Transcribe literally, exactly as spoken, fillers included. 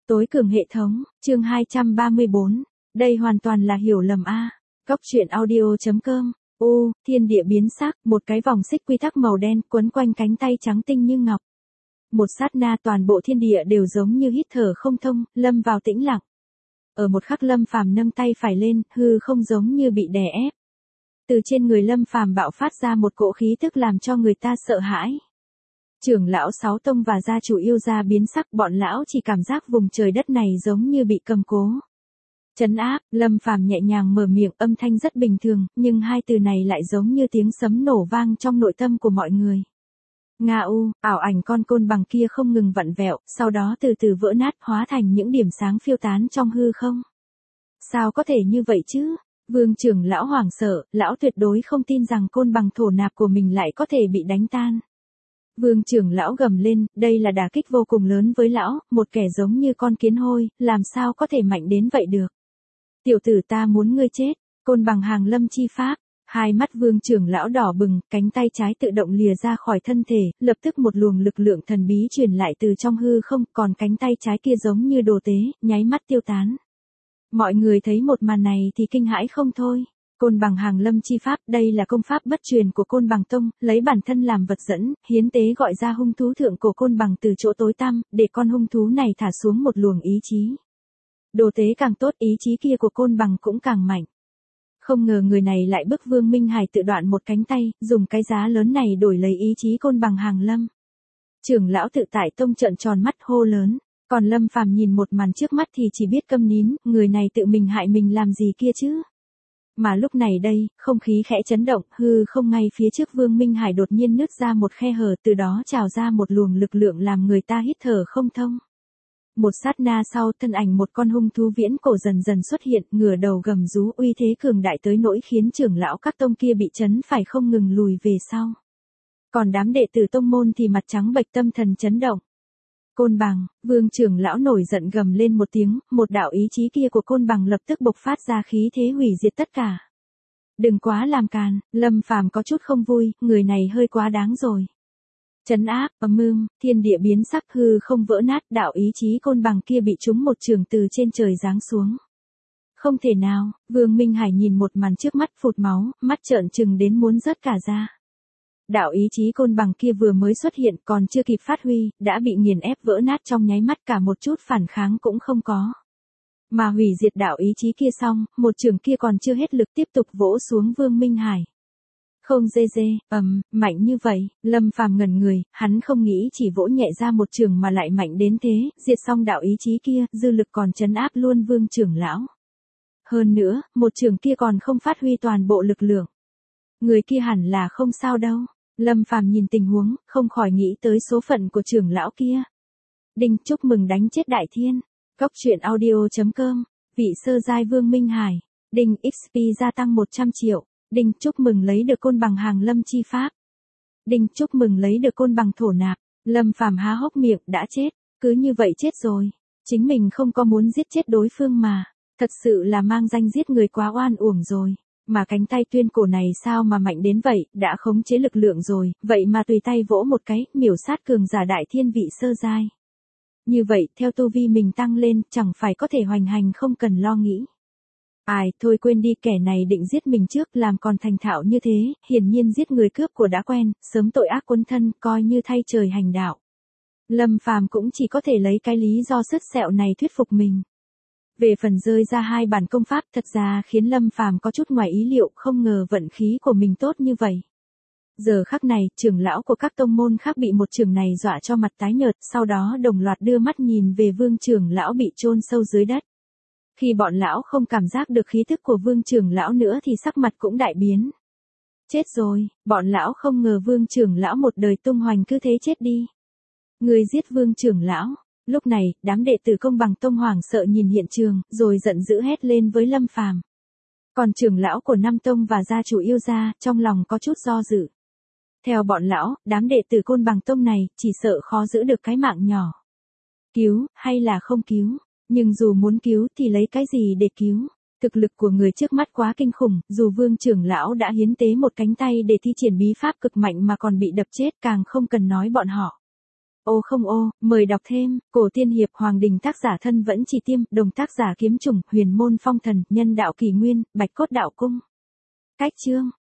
Tối cường hệ thống, chương hai trăm ba mươi bốn. Đây hoàn toàn là hiểu lầm a. Góc truyện audio chấm com. U, thiên địa biến sắc, một cái vòng xích quy tắc màu đen quấn quanh cánh tay trắng tinh như ngọc. Một sát na toàn bộ thiên địa đều giống như hít thở không thông, lâm vào tĩnh lặng. Ở một khắc Lâm Phàm nâng tay phải lên, hư không giống như bị đè ép. Từ trên người Lâm Phàm bạo phát ra một cỗ khí tức làm cho người ta sợ hãi. Trưởng lão sáu tông và gia chủ yêu gia biến sắc, bọn lão chỉ cảm giác vùng trời đất này giống như bị cầm cố. Trấn áp, Lâm Phàm nhẹ nhàng mở miệng, âm thanh rất bình thường, nhưng hai từ này lại giống như tiếng sấm nổ vang trong nội tâm của mọi người. Nga u, ảo ảnh con côn bằng kia không ngừng vặn vẹo, sau đó từ từ vỡ nát, hóa thành những điểm sáng phiêu tán trong hư không. Sao có thể như vậy chứ? Vương trưởng lão hoảng sợ, lão tuyệt đối không tin rằng côn bằng thổ nạp của mình lại có thể bị đánh tan. Vương trưởng lão gầm lên, đây là đả kích vô cùng lớn với lão, một kẻ giống như con kiến hôi, làm sao có thể mạnh đến vậy được. Tiểu tử, ta muốn ngươi chết, côn bằng hàng lâm chi pháp. Hai mắt vương trưởng lão đỏ bừng, cánh tay trái tự động lìa ra khỏi thân thể, lập tức một luồng lực lượng thần bí truyền lại từ trong hư không, còn cánh tay trái kia giống như đồ tế, nháy mắt tiêu tán. Mọi người thấy một màn này thì kinh hãi không thôi. Côn bằng hàng lâm chi pháp, đây là công pháp bất truyền của Côn Bằng Tông, lấy bản thân làm vật dẫn, hiến tế gọi ra hung thú thượng cổ côn bằng từ chỗ tối tăm, để con hung thú này thả xuống một luồng ý chí. Đồ tế càng tốt, ý chí kia của côn bằng cũng càng mạnh. Không ngờ người này lại bức Vương Minh Hải tự đoạn một cánh tay, dùng cái giá lớn này đổi lấy ý chí côn bằng hàng lâm. Trưởng lão tự tại tông trợn tròn mắt hô lớn, còn Lâm Phàm nhìn một màn trước mắt thì chỉ biết câm nín, người này tự mình hại mình làm gì kia chứ. Mà lúc này đây, không khí khẽ chấn động, hư không ngay phía trước Vương Minh Hải đột nhiên nứt ra một khe hở, từ đó trào ra một luồng lực lượng làm người ta hít thở không thông. Một sát na sau, thân ảnh một con hung thú viễn cổ dần dần xuất hiện, ngửa đầu gầm rú, uy thế cường đại tới nỗi khiến trưởng lão các tông kia bị chấn phải không ngừng lùi về sau. Còn đám đệ tử tông môn thì mặt trắng bệch, tâm thần chấn động. Côn bằng, vương trưởng lão nổi giận gầm lên một tiếng, một đạo ý chí kia của côn bằng lập tức bộc phát ra khí thế hủy diệt tất cả. Đừng quá làm càn, Lâm Phàm có chút không vui, người này hơi quá đáng rồi. Trấn áp, ầm ương, thiên địa biến sắc, hư không vỡ nát, đạo ý chí côn bằng kia bị trúng một trường từ trên trời giáng xuống. Không thể nào, Vương Minh Hải nhìn một màn trước mắt phụt máu, mắt trợn trừng đến muốn rớt cả ra. Đạo ý chí côn bằng kia vừa mới xuất hiện còn chưa kịp phát huy, đã bị nghiền ép vỡ nát trong nháy mắt, cả một chút phản kháng cũng không có. Mà hủy diệt đạo ý chí kia xong, một trường kia còn chưa hết lực tiếp tục vỗ xuống Vương Minh Hải. Không dê dê, ầm, mạnh như vậy, Lâm Phàm ngẩn người, hắn không nghĩ chỉ vỗ nhẹ ra một trường mà lại mạnh đến thế, diệt xong đạo ý chí kia, dư lực còn trấn áp luôn Vương trưởng lão. Hơn nữa, một trường kia còn không phát huy toàn bộ lực lượng. Người kia hẳn là không sao đâu. Lâm Phàm nhìn tình huống, không khỏi nghĩ tới số phận của trưởng lão kia. Đinh, chúc mừng đánh chết đại thiên. Góc truyện audio chấm com. Vị sơ giai Vương Minh Hải. Đinh, ích pê gia tăng một trăm triệu. Đinh, chúc mừng lấy được côn bằng hàng lâm chi pháp. Đinh, chúc mừng lấy được côn bằng thổ nạp. Lâm Phàm há hốc miệng, đã chết. Cứ như vậy chết rồi. Chính mình không có muốn giết chết đối phương mà. Thật sự là mang danh giết người quá oan uổng rồi. Mà cánh tay tuyên cổ này sao mà mạnh đến vậy, đã khống chế lực lượng rồi, vậy mà tùy tay vỗ một cái, miểu sát cường giả đại thiên vị sơ giai. Như vậy, theo tu vi mình tăng lên, chẳng phải có thể hoành hành không cần lo nghĩ. Ai, thôi quên đi, kẻ này định giết mình trước, làm còn thành thạo như thế, hiển nhiên giết người cướp của đã quen, sớm tội ác quấn thân, coi như thay trời hành đạo. Lâm Phàm cũng chỉ có thể lấy cái lý do sứt sẹo này thuyết phục mình. Về phần rơi ra hai bản công pháp, thật ra khiến Lâm Phàm có chút ngoài ý liệu, không ngờ vận khí của mình tốt như vậy. Giờ khắc này, trưởng lão của các tông môn khác bị một trường này dọa cho mặt tái nhợt, sau đó đồng loạt đưa mắt nhìn về vương trưởng lão bị chôn sâu dưới đất. Khi bọn lão không cảm giác được khí tức của vương trưởng lão nữa thì sắc mặt cũng đại biến. Chết rồi, bọn lão không ngờ vương trưởng lão một đời tung hoành cứ thế chết đi. Người giết vương trưởng lão. Lúc này, đám đệ tử Công Bằng Tông hoảng sợ nhìn hiện trường, rồi giận dữ hét lên với Lâm Phàm. Còn trưởng lão của Nam Tông và gia chủ yêu gia, trong lòng có chút do dự. Theo bọn lão, đám đệ tử Côn Bằng Tông này, chỉ sợ khó giữ được cái mạng nhỏ. Cứu, hay là không cứu? Nhưng dù muốn cứu thì lấy cái gì để cứu? Thực lực của người trước mắt quá kinh khủng, dù vương trưởng lão đã hiến tế một cánh tay để thi triển bí pháp cực mạnh mà còn bị đập chết, càng không cần nói bọn họ. Ô không ô, mời đọc thêm, cổ tiên hiệp Hoàng Đình tác giả thân vẫn chỉ tiêm, đồng tác giả kiếm trùng, huyền môn phong thần, nhân đạo kỳ nguyên, bạch cốt đạo cung. Cách chương.